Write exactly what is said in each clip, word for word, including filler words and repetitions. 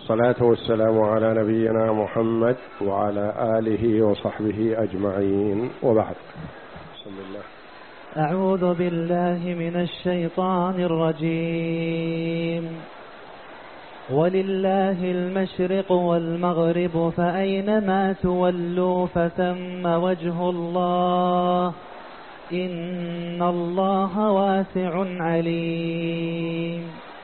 والصلاة والسلام على نبينا محمد وعلى آله وصحبه أجمعين، وبعد. بسم الله. أعوذ بالله من الشيطان الرجيم. ولله المشرق والمغرب فأينما تولوا فثم وجه الله إن الله واسع عليم.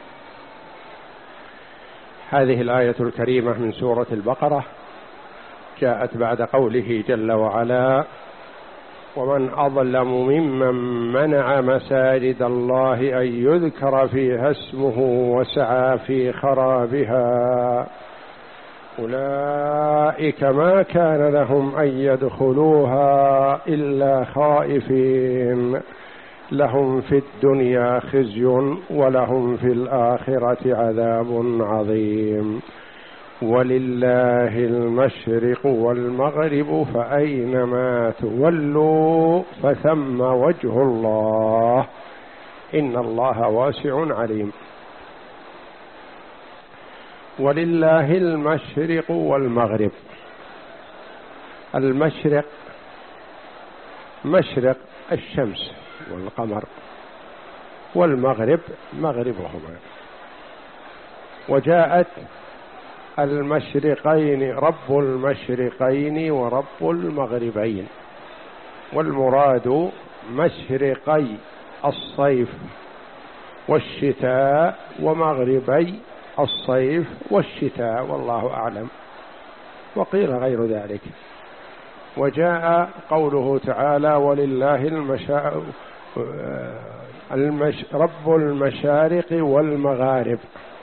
هذه الآية الكريمة من سورة البقرة جاءت بعد قوله جل وعلا: ومن أظلم ممن منع مساجد الله أن يذكر فيها اسمه وسعى في خرابها أولئك ما كان لهم أن يدخلوها إلا خائفين لهم في الدنيا خزي ولهم في الآخرة عذاب عظيم ولله المشرق والمغرب فأينما تولوا فثم وجه الله إن الله واسع عليم. ولله المشرق والمغرب. المشرق مشرق الشمس والقمر، والمغرب مغربهما. وجاءت المشرقين رب المشرقين ورب المغربين، والمراد مشرقي الصيف والشتاء ومغربي الصيف والشتاء، والله أعلم، وقيل غير ذلك. وجاء قوله تعالى: ولله المشا... المش... رب المشارق والمغارب.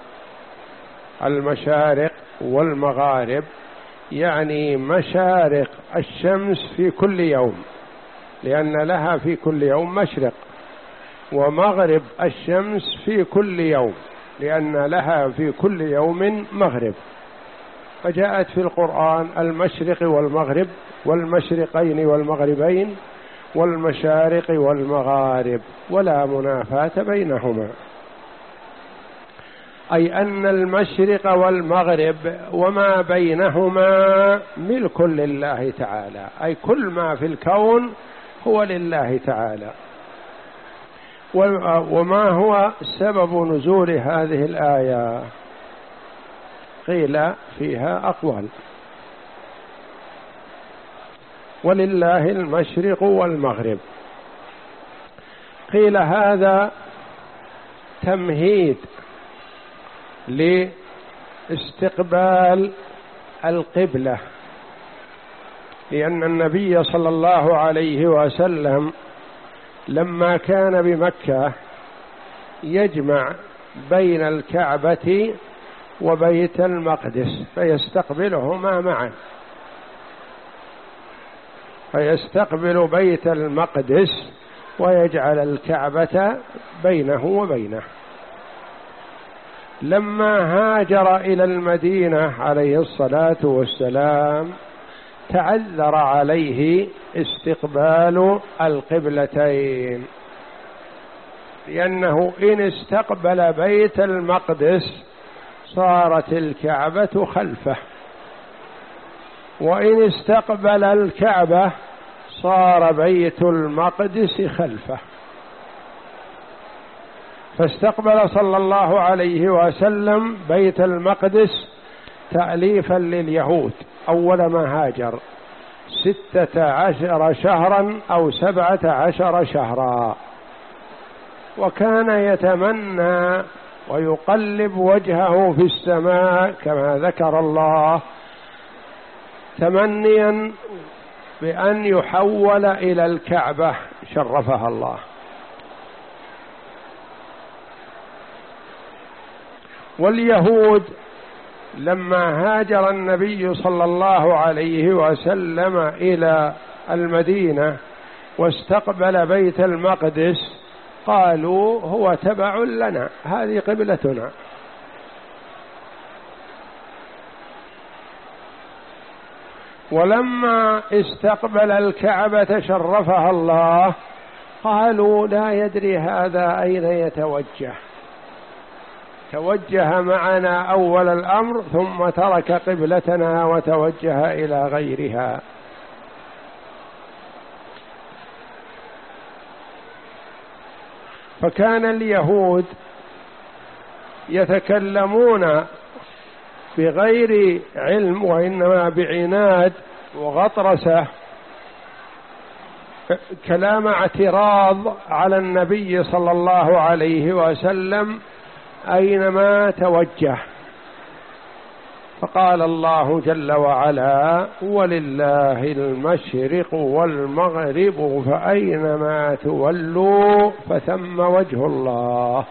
المشارق والمغارب يعني مشارق الشمس في كل يوم، لأن لها في كل يوم مشرق، ومغرب الشمس في كل يوم، لأن لها في كل يوم مغرب. فجاءت في القرآن المشرق والمغرب والمشرقين والمغربين والمشارق والمغارب، ولا منافاة بينهما، أي أن المشرق والمغرب وما بينهما ملك لله تعالى، أي كل ما في الكون هو لله تعالى. وما هو سبب نزول هذه الآية؟ قيل فيها أقوال. ولله المشرق والمغرب، قيل هذا تمهيد لاستقبال القبلة، لأن النبي صلى الله عليه وسلم لما كان بمكة يجمع بين الكعبة وبيت المقدس فيستقبلهما معا، فيستقبل بيت المقدس ويجعل الكعبة بينه وبينه. لما هاجر إلى المدينة عليه الصلاة والسلام تعذر عليه استقبال القبلتين، لأنه إن استقبل بيت المقدس صارت الكعبة خلفه، وإن استقبل الكعبة صار بيت المقدس خلفه. فاستقبل صلى الله عليه وسلم بيت المقدس تأليفا لليهود أول ما هاجر، ستة عشر شهرا أو سبعة عشر شهرا، وكان يتمنى ويقلب وجهه في السماء كما ذكر الله، تمنيا بأن يحول إلى الكعبة شرفها الله. واليهود لما هاجر النبي صلى الله عليه وسلم إلى المدينة واستقبل بيت المقدس قالوا هو تبع لنا، هذه قبلتنا. ولما استقبل الكعبة شرفها الله قالوا لا يدري هذا أين يتوجه، توجه معنا أول الأمر ثم ترك قبلتنا وتوجه إلى غيرها. فكان اليهود يتكلمون بغير علم وإنما بعناد وغطرسة، كلام اعتراض على النبي صلى الله عليه وسلم أينما توجه. فقال الله جل وعلا: ولله المشرق والمغرب فأينما تولوا فثم وجه الله.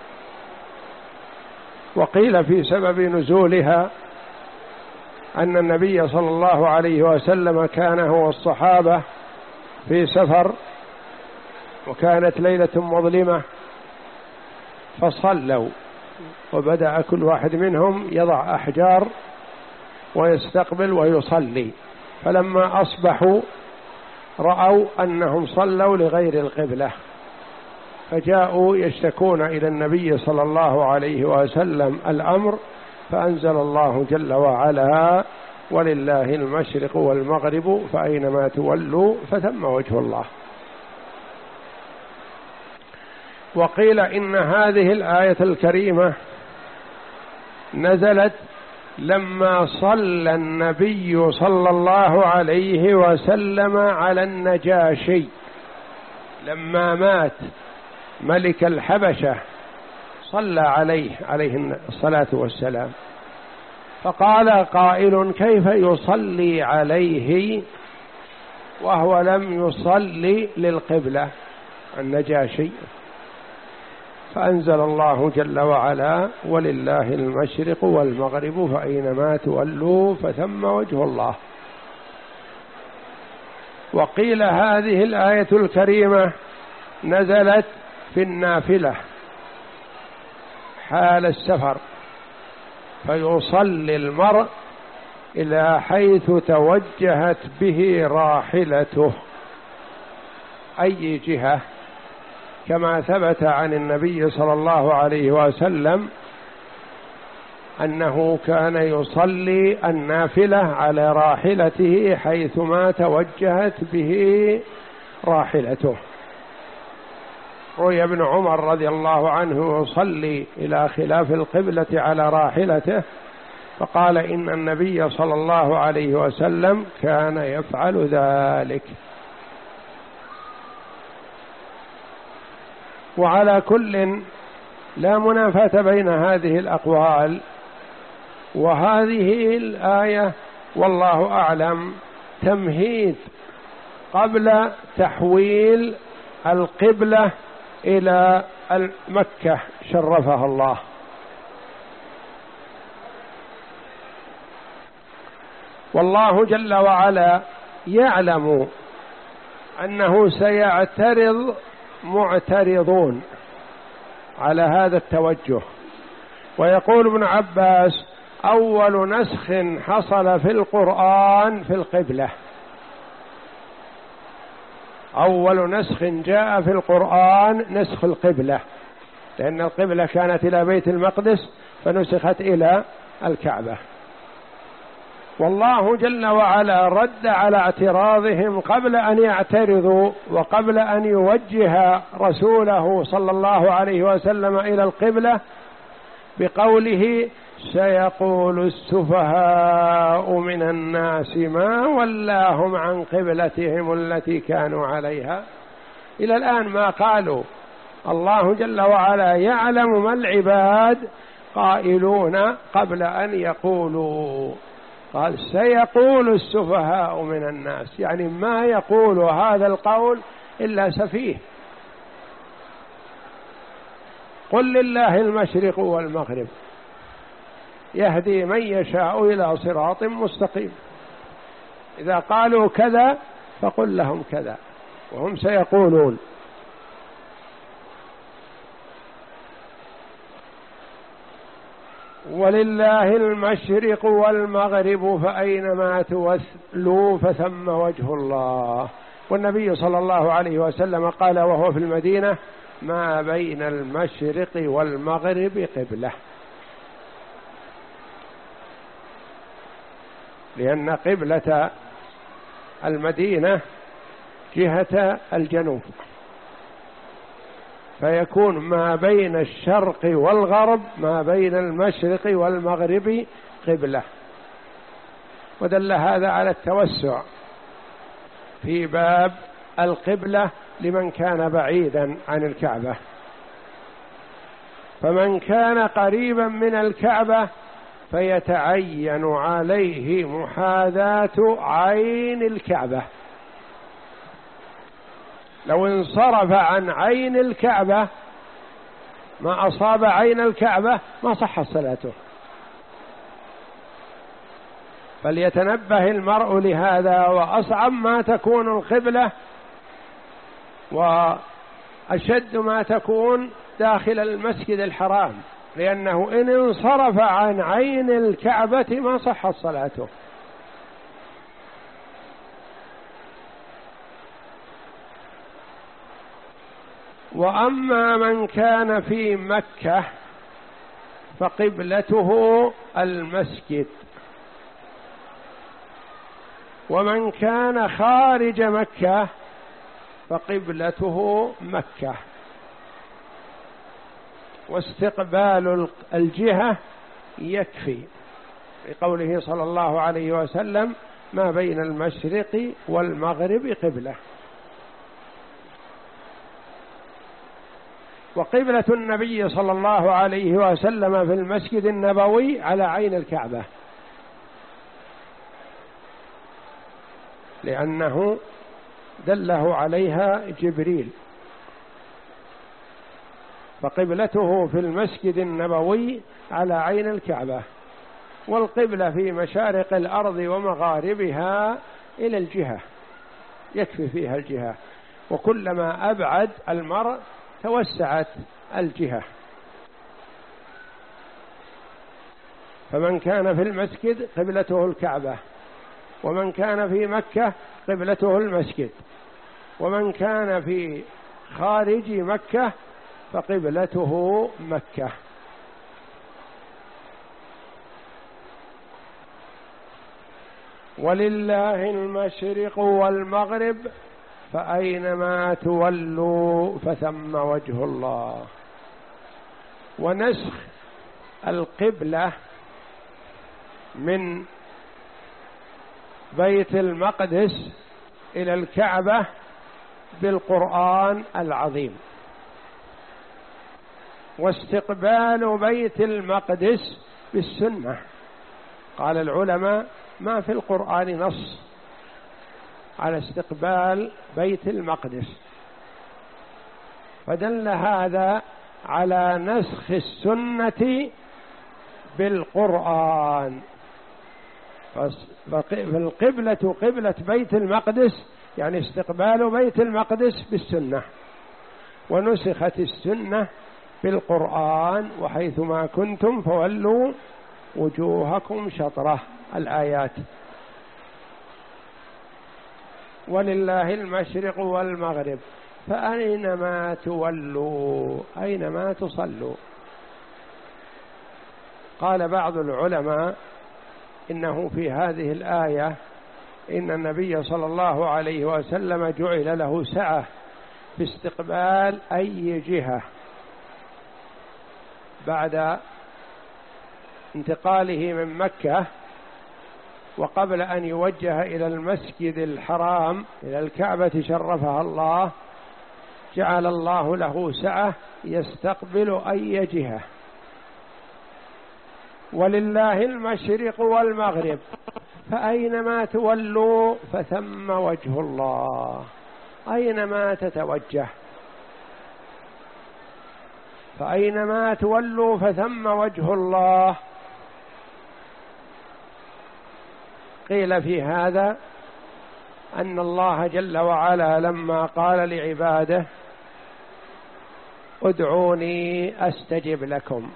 وقيل في سبب نزولها أن النبي صلى الله عليه وسلم كان هو والصحابة في سفر، وكانت ليلة مظلمة، فصلوا، وبدأ كل واحد منهم يضع أحجار ويستقبل ويصلي، فلما أصبحوا رأوا أنهم صلوا لغير القبلة، فجاءوا يشتكون إلى النبي صلى الله عليه وسلم الأمر، فأنزل الله جل وعلا: ولله المشرق والمغرب فأينما تولوا فثم وجه الله. وقيل إن هذه الآية الكريمة نزلت لما صلى النبي صلى الله عليه وسلم على النجاشي لما مات ملك الحبشة، صلى عليه عليه الصلاة والسلام، فقال قائل: كيف يصلي عليه وهو لم يصلي للقبلة النجاشي؟ فأنزل الله جل وعلا: ولله المشرق والمغرب فأينما تولوا فثم وجه الله. وقيل هذه الآية الكريمة نزلت في النافلة حال السفر، فيصلي المرء إلى حيث توجهت به راحلته أي جهة، كما ثبت عن النبي صلى الله عليه وسلم أنه كان يصلي النافلة على راحلته حيثما توجهت به راحلته. روي ابن عمر رضي الله عنه يصلي إلى خلاف القبلة على راحلته، فقال إن النبي صلى الله عليه وسلم كان يفعل ذلك. وعلى كل لا منافاة بين هذه الأقوال وهذه الآية، والله أعلم، تمهيد قبل تحويل القبلة إلى مكة شرفها الله. والله جل وعلا يعلم أنه سيعترض معترضون على هذا التوجه. ويقول ابن عباس: أول نسخ حصل في القرآن في القبلة، أول نسخ جاء في القرآن نسخ القبلة، لأن القبلة كانت إلى بيت المقدس فنسخت إلى الكعبة. والله جل وعلا رد على اعتراضهم قبل أن يعترضوا وقبل أن يوجه رسوله صلى الله عليه وسلم إلى القبلة بقوله: سيقول السفهاء من الناس ما ولاهم عن قبلتهم التي كانوا عليها. إلى الآن ما قالوا. الله جل وعلا يعلم ما العباد قائلون قبل أن يقولوا. قال: سيقول السفهاء من الناس، يعني ما يقول هذا القول إلا سفيه. قل لله المشرق والمغرب يهدي من يشاء إلى صراط مستقيم. إذا قالوا كذا فقل لهم كذا، وهم سيقولون. ولله المشرق والمغرب فأينما تولوا فثم وجه الله. والنبي صلى الله عليه وسلم قال وهو في المدينة: ما بين المشرق والمغرب قبلة، لأن قبلة المدينة جهة الجنوب، فيكون ما بين الشرق والغرب، ما بين المشرق والمغرب قبلة. ودل هذا على التوسع في باب القبلة لمن كان بعيدا عن الكعبة، فمن كان قريبا من الكعبة فيتعين عليه محاذاة عين الكعبة. لو انصرف عن عين الكعبة ما أصاب عين الكعبة ما صح صلاته. فليتنبه المرء لهذا، وأصعب ما تكون القبلة وأشد ما تكون داخل المسجد الحرام، لأنه إن انصرف عن عين الكعبة ما صحت صلاته. وأما من كان في مكة فقبلته المسجد، ومن كان خارج مكة فقبلته مكة. واستقبال الجهة يكفي، لقوله صلى الله عليه وسلم: ما بين المشرق والمغرب قبلة. وقبلة النبي صلى الله عليه وسلم في المسجد النبوي على عين الكعبة، لأنه دله عليها جبريل، فقبلته في المسجد النبوي على عين الكعبة. والقبلة في مشارق الأرض ومغاربها إلى الجهة، يكفي فيها الجهة، وكلما أبعد المرء توسعت الجهة. فمن كان في المسجد قبلته الكعبة، ومن كان في مكة قبلته المسجد، ومن كان في خارج مكة فقبلته مكة. ولله المشرق والمغرب فأينما تولوا فثم وجه الله. ونسخ القبلة من بيت المقدس إلى الكعبة بالقرآن العظيم، واستقبال بيت المقدس بالسنة. قال العلماء: ما في القرآن نص على استقبال بيت المقدس، فدل هذا على نسخ السنة بالقرآن. فالقبلة قبلة بيت المقدس يعني استقبال بيت المقدس بالسنة، ونسخت السنة بالقرآن: وحيثما كنتم فولوا وجوهكم شطرة، الآيات. ولله المشرق والمغرب فأينما تولوا أينما تصلوا. قال بعض العلماء إنه في هذه الآية إن النبي صلى الله عليه وسلم جعل له سعة في استقبال أي جهة بعد انتقاله من مكة، وقبل أن يوجه إلى المسجد الحرام إلى الكعبة شرفها الله، جعل الله له سعة يستقبل أي جهة. ولله المشرق والمغرب فأينما تولوا فثم وجه الله. أينما تتوجه، فأينما تولوا فثم وجه الله. قيل في هذا أن الله جل وعلا لما قال لعباده: ادعوني أستجب لكم،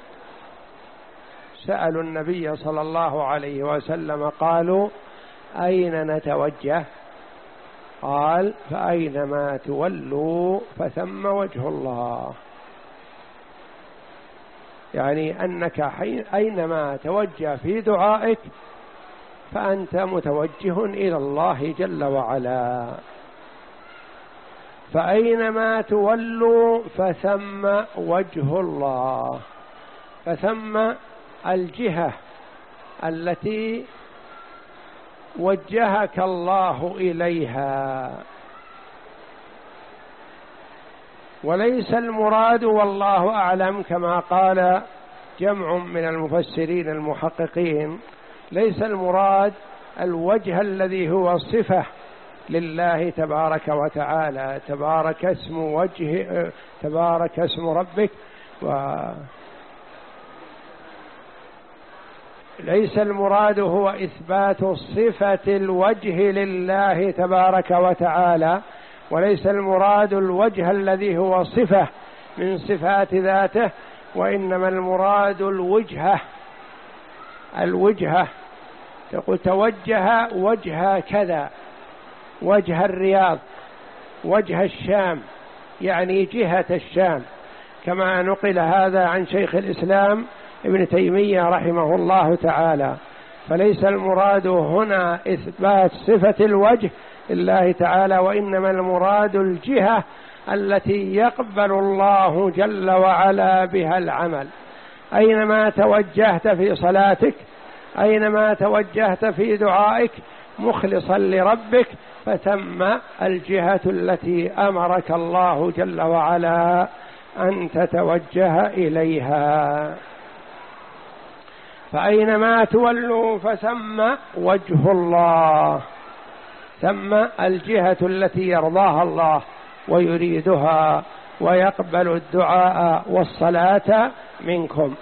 سألوا النبي صلى الله عليه وسلم قالوا: أين نتوجه؟ قال فأينما تولوا فثم وجه الله، يعني أنك أينما توجه في دعائك فأنت متوجه إلى الله جل وعلا. فأينما تولوا فثم وجه الله، فثم الجهة التي وجهك الله إليها. وليس المراد والله أعلم كما قال جمع من المفسرين المحققين، ليس المراد الوجه الذي هو صفة لله تبارك وتعالى، تبارك اسم وجه تبارك اسم ربك، وليس المراد هو إثبات صفة الوجه لله تبارك وتعالى، وليس المراد الوجه الذي هو صفة من صفات ذاته، وإنما المراد الوجهة. الوجهة تقول توجه وجه كذا، وجه الرياض، وجه الشام، يعني جهة الشام، كما نقل هذا عن شيخ الإسلام ابن تيمية رحمه الله تعالى. فليس المراد هنا إثبات صفة الوجه لله تعالى، وإنما المراد الجهة التي يقبل الله جل وعلا بها العمل. أينما توجهت في صلاتك، أينما توجهت في دعائك مخلصا لربك، فثم الجهة التي أمرك الله جل وعلا أن تتوجه إليها. فأينما تولوا فثم وجه الله، ثم الجهة التي يرضاها الله ويريدها ويقبل الدعاء والصلاة منكم.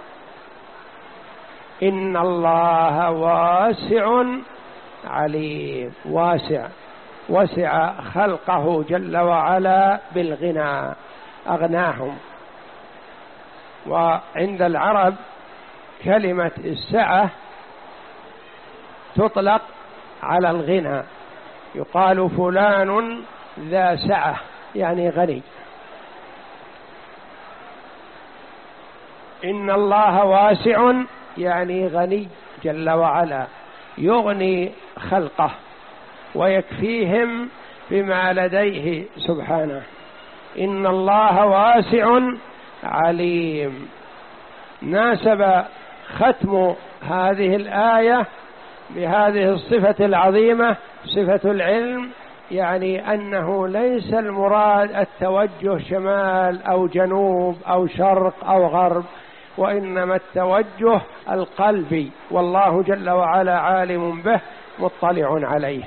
إن الله واسع عليم، واسع، وسع خلقه جل وعلا بالغنى، أغناهم. وعند العرب كلمة السعة تطلق على الغنى، يقال فلان ذا سعة، يعني غني. إن الله واسع يعني غني جل وعلا، يغني خلقه ويكفيهم بما لديه سبحانه. إن الله واسع عليم. ناسب ختم هذه الآية بهذه الصفة العظيمة، صفة العلم، يعني أنه ليس المراد التوجه شمال أو جنوب أو شرق أو غرب، وإنما التوجه القلبي، والله جل وعلا عالم به مطلع عليه.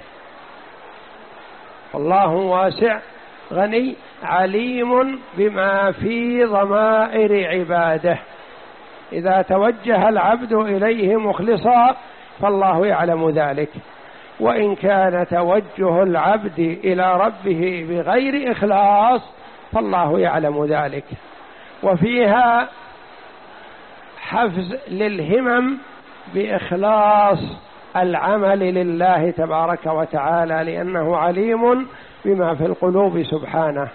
الله واسع غني عليم بما في ضمائر عباده. إذا توجه العبد إليه مخلصا فالله يعلم ذلك، وإن كان توجه العبد إلى ربه بغير إخلاص فالله يعلم ذلك. وفيها حفز للهمم بإخلاص العمل لله تبارك وتعالى، لأنه عليم بما في القلوب سبحانه.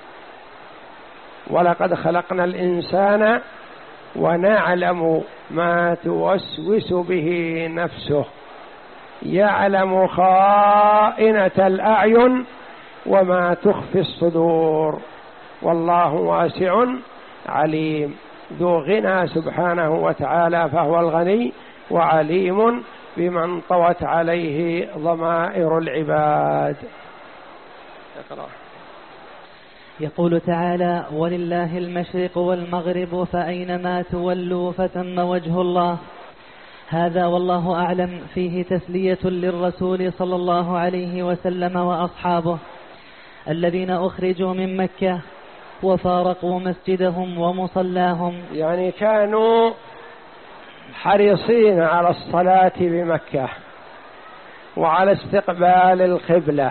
ولقد خلقنا الإنسان ونعلم ما توسوس به نفسه، يعلم خائنة الأعين وما تخفي الصدور، والله واسع عليم، ذو غنى سبحانه وتعالى، فهو الغني وعليم بمن طوت عليه ضمائر العباد. اقرأ. يقول تعالى: ولله المشرق والمغرب فأينما تولوا فثم وجه الله. هذا والله أعلم فيه تسلية للرسول صلى الله عليه وسلم وأصحابه الذين أخرجوا من مكة وفارقوا مسجدهم ومصلاهم، يعني كانوا حريصين على الصلاة بمكة وعلى استقبال القبلة،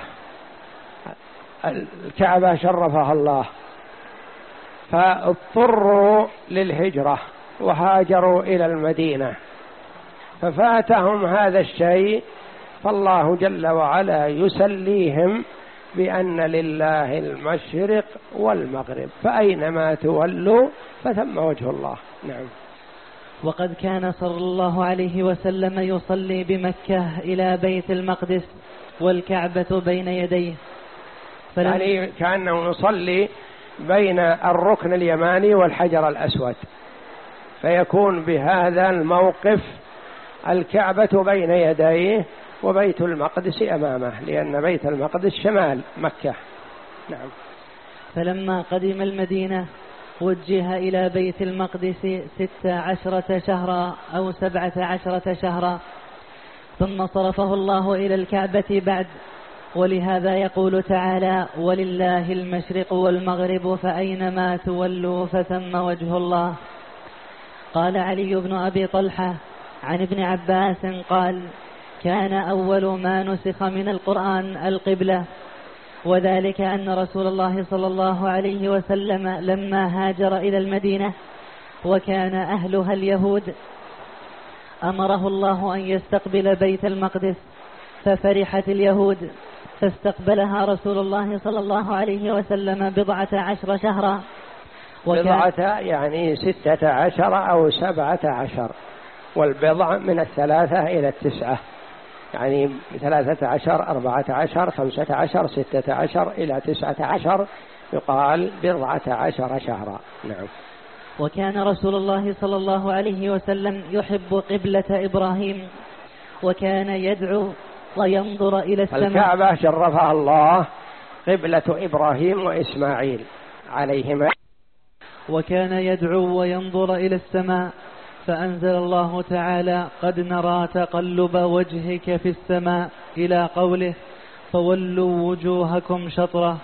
الكعبة شرفها الله، فاضطروا للهجرة وهاجروا إلى المدينة، ففاتهم هذا الشيء، فالله جل وعلا يسليهم بأن لله المشرق والمغرب فأينما تولوا فثم وجه الله. نعم. وقد كان صلى الله عليه وسلم يصلي بمكة إلى بيت المقدس والكعبة بين يديه، يعني كأنه يصلي بين الركن اليماني والحجر الأسود، فيكون بهذا الموقف الكعبة بين يديه وبيت المقدس أمامه، لأن بيت المقدس شمال مكة. نعم. فلما قدم المدينة وجه إلى بيت المقدس ست عشرة شهرا أو سبعة عشرة شهرا، ثم صرفه الله إلى الكعبة بعد. ولهذا يقول تعالى: ولله المشرق والمغرب فأينما تولوا فثم وجه الله. قال علي بن أبي طلحة عن ابن عباس قال: كان أول ما نسخ من القرآن القبلة، وذلك أن رسول الله صلى الله عليه وسلم لما هاجر إلى المدينة وكان أهلها اليهود أمره الله أن يستقبل بيت المقدس، ففرحت اليهود فاستقبلها رسول الله صلى الله عليه وسلم بضعة عشر شهرا. بضعة يعني ستة عشر أو سبعة عشر، والبضع من الثلاثة إلى التسعة، يعني ثلاثة عشر أربعة عشر خمسة عشر ستة عشر إلى تسعة عشر، يقال بضعة عشر شهرا. نعم. وكان رسول الله صلى الله عليه وسلم يحب قبلة إبراهيم، وكان يدعو وينظر إلى السماء. الكعبة شرفها الله قبلة إبراهيم وإسماعيل عليهما. وكان يدعو وينظر إلى السماء، فأنزل الله تعالى: قد نرى تقلب وجهك في السماء، إلى قوله: فولوا وجوهكم شطرة.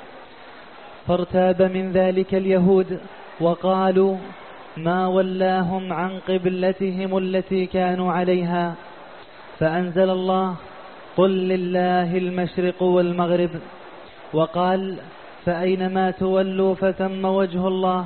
فارتاب من ذلك اليهود وقالوا: ما ولاهم عن قبلتهم التي كانوا عليها. فأنزل الله: قل لله المشرق والمغرب. وقال: فأينما تولوا فثم وجه الله.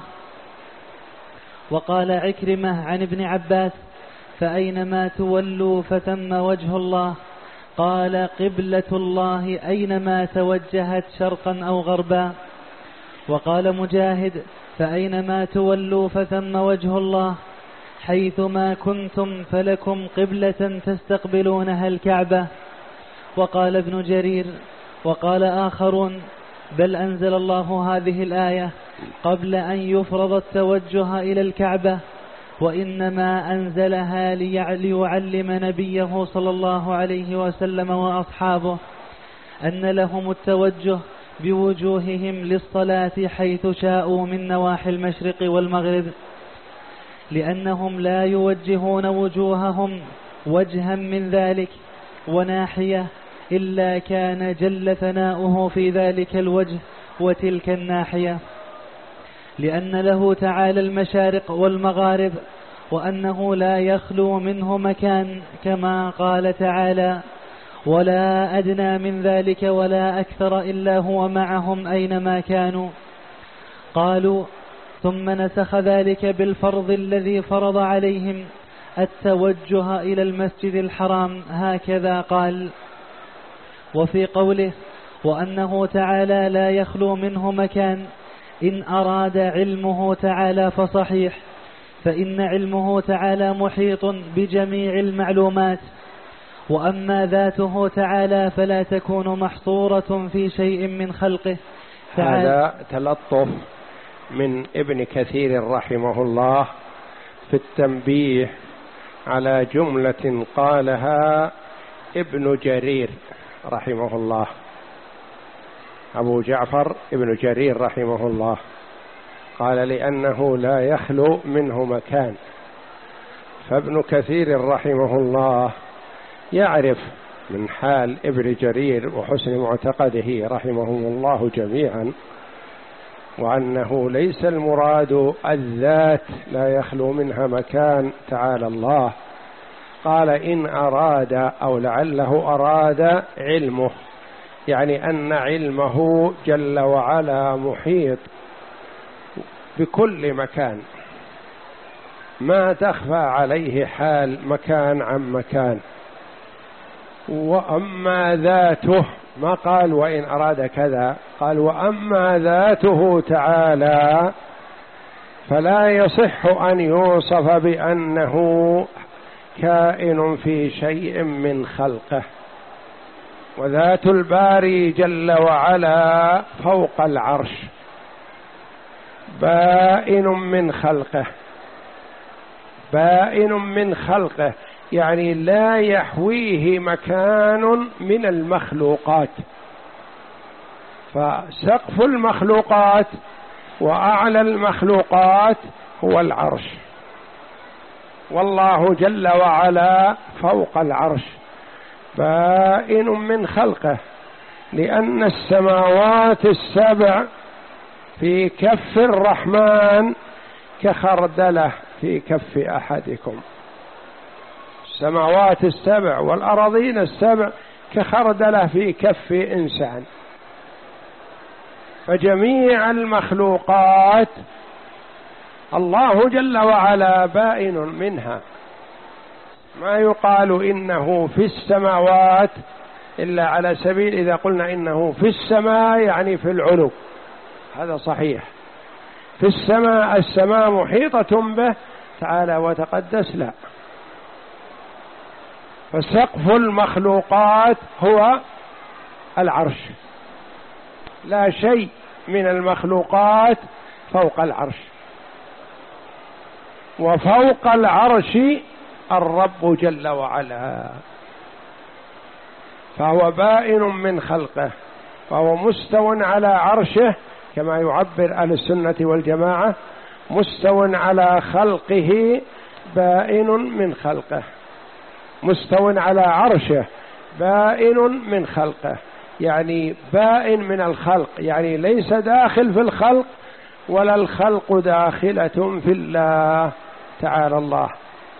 وقال عكرمة عن ابن عباس: فأينما تولوا فثم وجه الله. قال: قبلة الله أينما توجهت شرقا أو غربا. وقال مجاهد: فأينما تولوا فثم وجه الله، حيثما كنتم فلكم قبلة تستقبلونها الكعبة. وقال ابن جرير وقال آخرون: بل أنزل الله هذه الآية قبل أن يفرض التوجه إلى الكعبة، وإنما أنزلها ليعلم نبيه صلى الله عليه وسلم وأصحابه أن لهم التوجه بوجوههم للصلاة حيث شاءوا من نواحي المشرق والمغرب، لأنهم لا يوجهون وجوههم وجها من ذلك وناحية إلا كان جل ثناؤه في ذلك الوجه وتلك الناحية، لأن له تعالى المشارق والمغارب، وأنه لا يخلو منه مكان، كما قال تعالى: ولا أدنى من ذلك ولا أكثر إلا هو معهم أينما كانوا. قالوا: ثم نسخ ذلك بالفرض الذي فرض عليهم التوجه إلى المسجد الحرام، هكذا قال. وفي قوله: وأنه تعالى لا يخلو منه مكان، إن أراد علمه تعالى فصحيح، فإن علمه تعالى محيط بجميع المعلومات، وأما ذاته تعالى فلا تكون محصورة في شيء من خلقه. هذا تلطف من ابن كثير رحمه الله في التنبيه على جملة قالها ابن جرير رحمه الله، أبو جعفر ابن جرير رحمه الله، قال: لأنه لا يخلو منه مكان. فابن كثير رحمه الله يعرف من حال ابن جرير وحسن معتقده رحمهم الله جميعا، وأنه ليس المراد الذات لا يخلو منها مكان تعالى الله. قال: إن أراد أو لعله أراد علمه، يعني أن علمه جل وعلا محيط بكل مكان، ما تخفى عليه حال مكان عن مكان. وأما ذاته ما قال وإن أراد كذا، قال وأما ذاته تعالى فلا يصح أن يوصف بأنه كائن في شيء من خلقه. وذات الباري جل وعلا فوق العرش بائن من خلقه، بائن من خلقه يعني لا يحويه مكان من المخلوقات. فسقف المخلوقات وأعلى المخلوقات هو العرش، والله جل وعلا فوق العرش بائن من خلقه، لأن السماوات السبع في كف الرحمن كخردلة في كف أحدكم. السماوات السبع والأراضين السبع كخردلة في كف إنسان. فجميع المخلوقات الله جل وعلا بائن منها، ما يقال إنه في السماوات إلا على سبيل إذا قلنا إنه في السماء يعني في العلو، هذا صحيح. في السماء السماء محيطة به تعالى وتقدس، لا. فسقف المخلوقات هو العرش، لا شيء من المخلوقات فوق العرش. وفوق العرش الرب جل وعلا، فهو بائن من خلقه، فهو مستو على عرشه كما يعبر أهل السنة والجماعة، مستو على خلقه بائن من خلقه، مستو على عرشه بائن من خلقه، يعني بائن من الخلق، يعني ليس داخل في الخلق ولا الخلق داخلة في الله تعالى الله.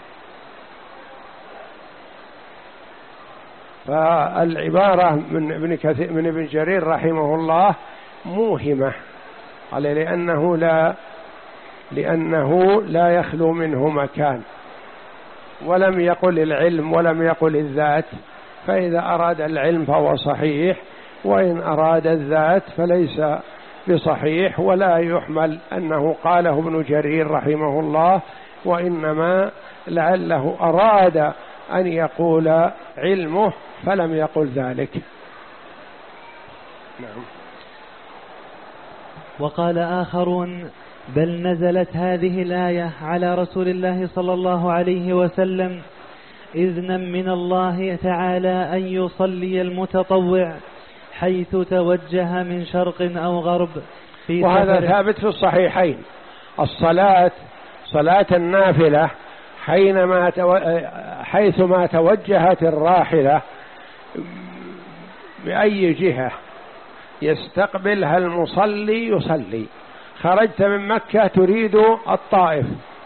فالعبارة من ابن كثير من ابن جرير رحمه الله موهمة عليه، لأنه لا لأنه لا يخلو منه مكان، ولم يقل العلم ولم يقل الذات، فإذا أراد العلم فهو صحيح، وإن أراد الذات فليس بصحيح، ولا يحمل أنه قاله ابن جرير رحمه الله، وإنما لعله أراد أن يقول علمه فلم يقل ذلك. نعم. وقال آخرون بل نزلت هذه الآية على رسول الله صلى الله عليه وسلم إذنا من الله تعالى أن يصلي المتطوع حيث توجه من شرق أو غرب في وهذا ثابت في الصحيحين. الصلاة صلاة النافلة حينما تو... حيثما توجهت الراحلة بأي جهة يستقبلها المصلي يصلي. خرجت من مكة تريد الطائف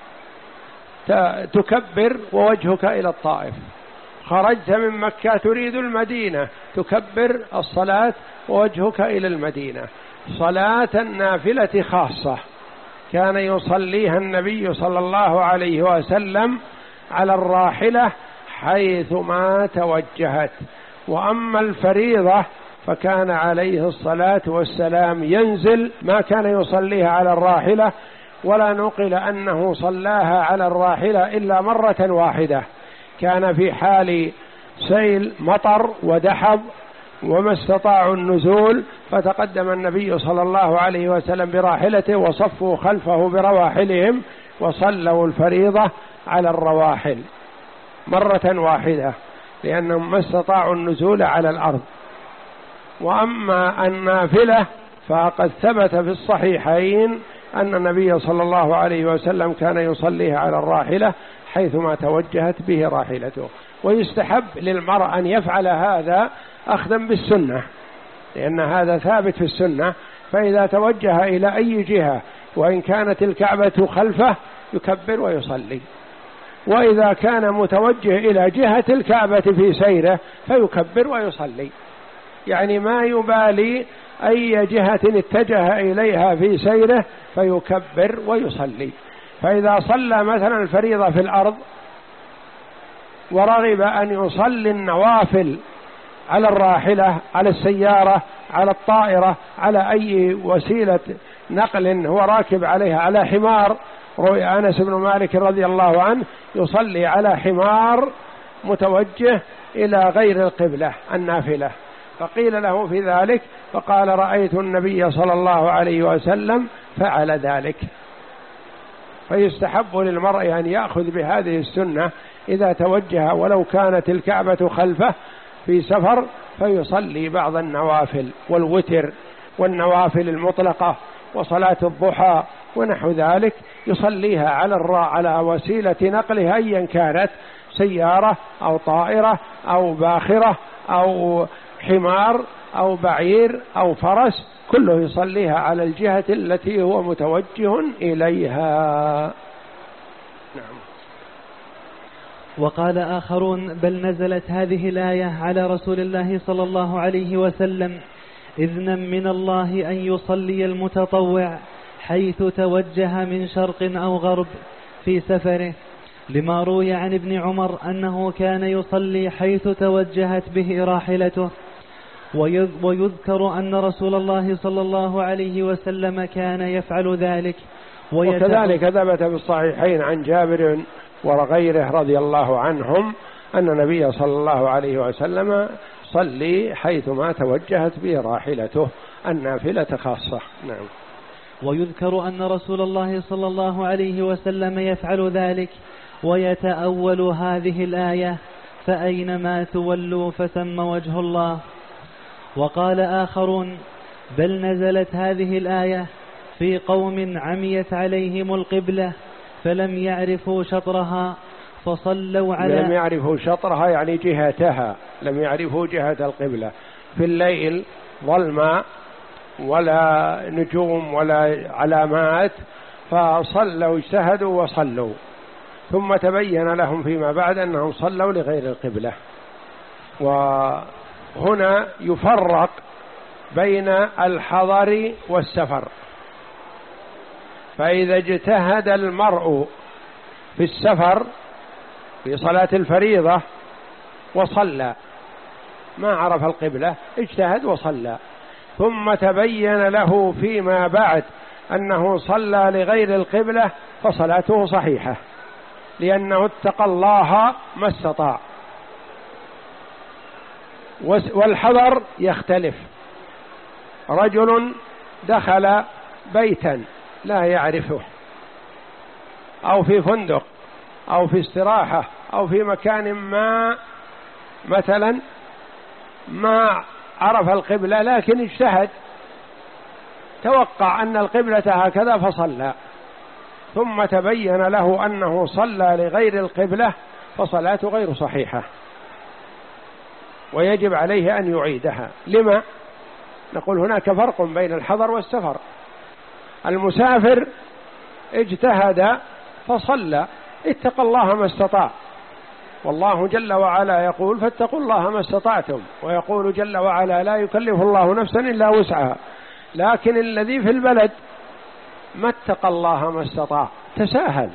تكبر ووجهك إلى الطائف، خرجت من مكة تريد المدينة تكبر الصلاة ووجهك إلى المدينة. صلاة النافلة خاصة كان يصليها النبي صلى الله عليه وسلم على الراحلة حيثما توجهت. وأما الفريضة فكان عليه الصلاة والسلام ينزل، ما كان يصليها على الراحلة، ولا نقل أنه صلاها على الراحلة إلا مرة واحدة، كان في حال سيل مطر ودحض وما استطاعوا النزول، فتقدم النبي صلى الله عليه وسلم براحلته وصفوا خلفه برواحلهم وصلوا الفريضة على الرواحل مرة واحدة، لأنهم ما استطاعوا النزول على الأرض. وأما النافلة فقد ثبت في الصحيحين أن النبي صلى الله عليه وسلم كان يصليها على الراحلة حيثما توجهت به راحلته. ويستحب للمرء أن يفعل هذا أخذا بالسنة، لأن هذا ثابت في السنة، فإذا توجه إلى أي جهة وإن كانت الكعبة خلفه يكبر ويصلي، وإذا كان متوجه إلى جهة الكعبة في سيره فيكبر ويصلي، يعني ما يبالي أي جهة اتجه إليها في سيره فيكبر ويصلي. فإذا صلى مثلا الفريضة في الأرض ورغب أن يصلي النوافل على الراحلة، على السيارة، على الطائرة، على أي وسيلة نقل هو راكب عليها، على حمار. روي أنس بن مالك رضي الله عنه يصلي على حمار متوجه إلى غير القبلة النافلة، فقيل له في ذلك فقال رأيت النبي صلى الله عليه وسلم فعل ذلك. فيستحب للمرء أن يأخذ بهذه السنة إذا توجه ولو كانت الكعبة خلفه في سفر، فيصلي بعض النوافل والوتر والنوافل المطلقة وصلاة الضحى ونحو ذلك، يصليها على الراء على وسيلة نقلها أيا كانت، سيارة أو طائرة أو باخرة أو حمار أو بعير أو فرس، كله يصليها على الجهة التي هو متوجه إليها. نعم. وقال آخرون بل نزلت هذه الآية على رسول الله صلى الله عليه وسلم إذنا من الله أن يصلي المتطوع حيث توجه من شرق أو غرب في سفره، لما روي عن ابن عمر أنه كان يصلي حيث توجهت به راحلته. ويذكر أن رسول الله صلى الله عليه وسلم كان يفعل ذلك. وكذلك ثبت في الصحيحين عن جابر وغيره رضي الله عنهم أن النبي صلى الله عليه وسلم صلي حيثما توجهت به راحلته النافلة خاصة. نعم. ويذكر أن رسول الله صلى الله عليه وسلم يفعل ذلك، ويتأول هذه الآية فأينما تولوا فثم وجه الله. وقال آخرون بل نزلت هذه الآية في قوم عميت عليهم القبلة فلم يعرفوا شطرها فصلوا على لم يعرفوا شطرها يعني جهتها، لم يعرفوا جهة القبلة، في الليل ظلمة ولا نجوم ولا علامات، فصلوا اجتهدوا وصلوا، ثم تبين لهم فيما بعد أنهم صلوا لغير القبلة. وهنا يفرق بين الحضر والسفر، فإذا اجتهد المرء في السفر في صلاة الفريضة وصلى ما عرف القبلة، اجتهد وصلى، ثم تبين له فيما بعد أنه صلى لغير القبلة، فصلاته صحيحة لأنه اتقى الله ما استطاع. والحضر يختلف، رجل دخل بيتا لا يعرفه أو في فندق أو في استراحة أو في مكان ما مثلا ما عرف القبلة لكن اجتهد، توقع أن القبلة هكذا فصلى، ثم تبين له أنه صلى لغير القبلة، فصلاته غير صحيحة ويجب عليه أن يعيدها. لما؟ نقول هناك فرق بين الحضر والسفر. المسافر اجتهد فصلى، اتقى الله ما استطاع، والله جل وعلا يقول فاتقوا الله ما استطعتم، ويقول جل وعلا لا يكلف الله نفسا إلا وسعها. لكن الذي في البلد ما اتقى الله ما استطاع، تساهل،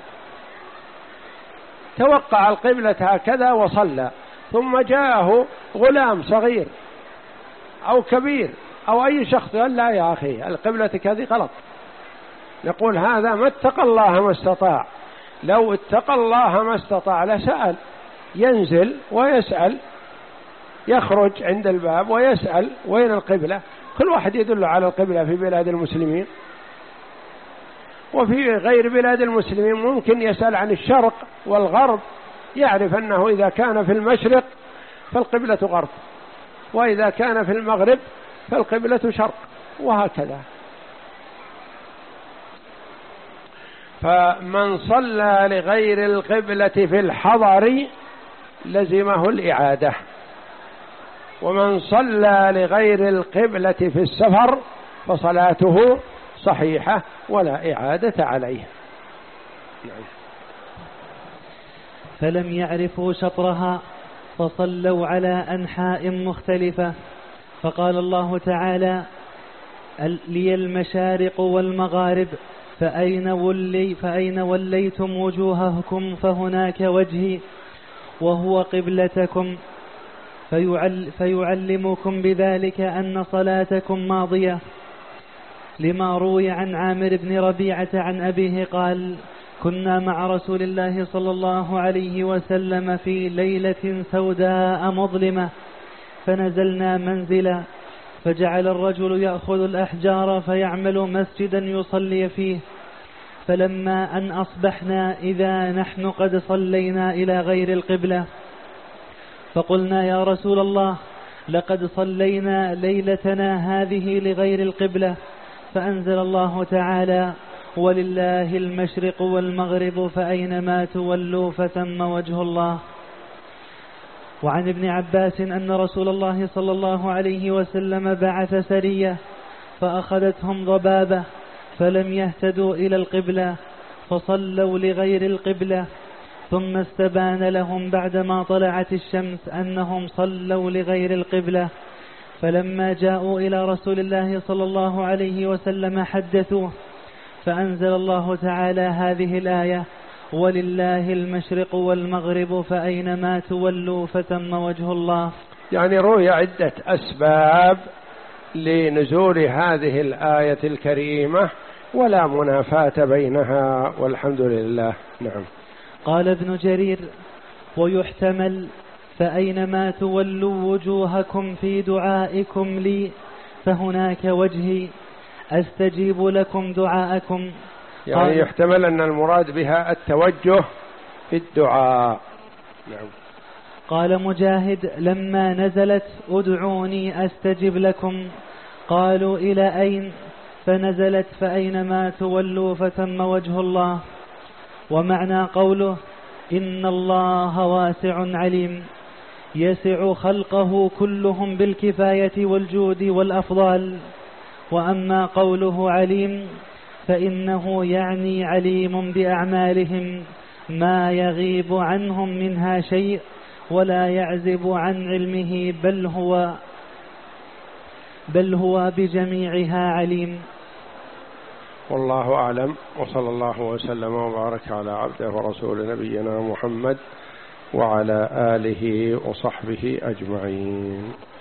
توقع القبلة هكذا وصلى، ثم جاءه غلام صغير أو كبير أو أي شخص قال لا يا أخي القبلة كذي غلط، نقول هذا ما اتقى الله ما استطاع. لو اتقى الله ما استطاع لسأل، ينزل ويسأل، يخرج عند الباب ويسأل وين القبلة، كل واحد يدل على القبلة في بلاد المسلمين، وفي غير بلاد المسلمين ممكن يسأل عن الشرق والغرب، يعرف أنه إذا كان في المشرق فالقبلة غرب، وإذا كان في المغرب فالقبلة شرق، وهكذا. فمن صلى لغير القبلة في الحضر لزمه الإعادة، ومن صلى لغير القبلة في السفر فصلاته صحيحة ولا إعادة عليه. فلم يعرفوا شطرها فصلوا على أنحاء مختلفة، فقال الله تعالى لي المشارق والمغارب فأين, ولي فأين وليتم وجوهكم فهناك وجهي وهو قبلتكم. فيعل فيعلمكم بذلك أن صلاتكم ماضية، لما روي عن عامر بن ربيعة عن أبيه قال: كنا مع رسول الله صلى الله عليه وسلم في ليلة سوداء مظلمة، فنزلنا منزلا، فجعل الرجل يأخذ الأحجار فيعمل مسجدا يصلي فيه، فلما أن أصبحنا إذا نحن قد صلينا إلى غير القبلة، فقلنا: يا رسول الله، لقد صلينا ليلتنا هذه لغير القبلة، فأنزل الله تعالى: ولله المشرق والمغرب فأينما تولوا فثم وجه الله. وعن ابن عباس أن رسول الله صلى الله عليه وسلم بعث سرية فأخذتهم ضبابة فلم يهتدوا إلى القبلة فصلوا لغير القبلة، ثم استبان لهم بعدما طلعت الشمس أنهم صلوا لغير القبلة، فلما جاءوا إلى رسول الله صلى الله عليه وسلم حدثوه، فأنزل الله تعالى هذه الآية: ولله المشرق والمغرب فأينما تولوا فثم وجه الله. يعني روي عدة أسباب لنزول هذه الآية الكريمة ولا منافاة بينها، والحمد لله. نعم. قال ابن جرير: ويحتمل فأينما تولوا وجوهكم في دعائكم لي فهناك وجهي أستجيب لكم دعاءكم. يعني يحتمل أن المراد بها التوجه في الدعاء. نعم. قال مجاهد: لما نزلت ادعوني أستجب لكم، قالوا: إلى أين؟ فنزلت: فأينما تولوا فثم وجه الله. ومعنى قوله: إن الله واسع عليم، يسع خلقه كلهم بالكفاية والجود والأفضال. وأما قوله عليم فإنه يعني عليم بأعمالهم، ما يغيب عنهم منها شيء ولا يعزب عن علمه، بل هو بل هو بجميعها عليم. والله أعلم، وصلى الله وسلم وبارك على عبده ورسول نبينا محمد وعلى آله وصحبه أجمعين.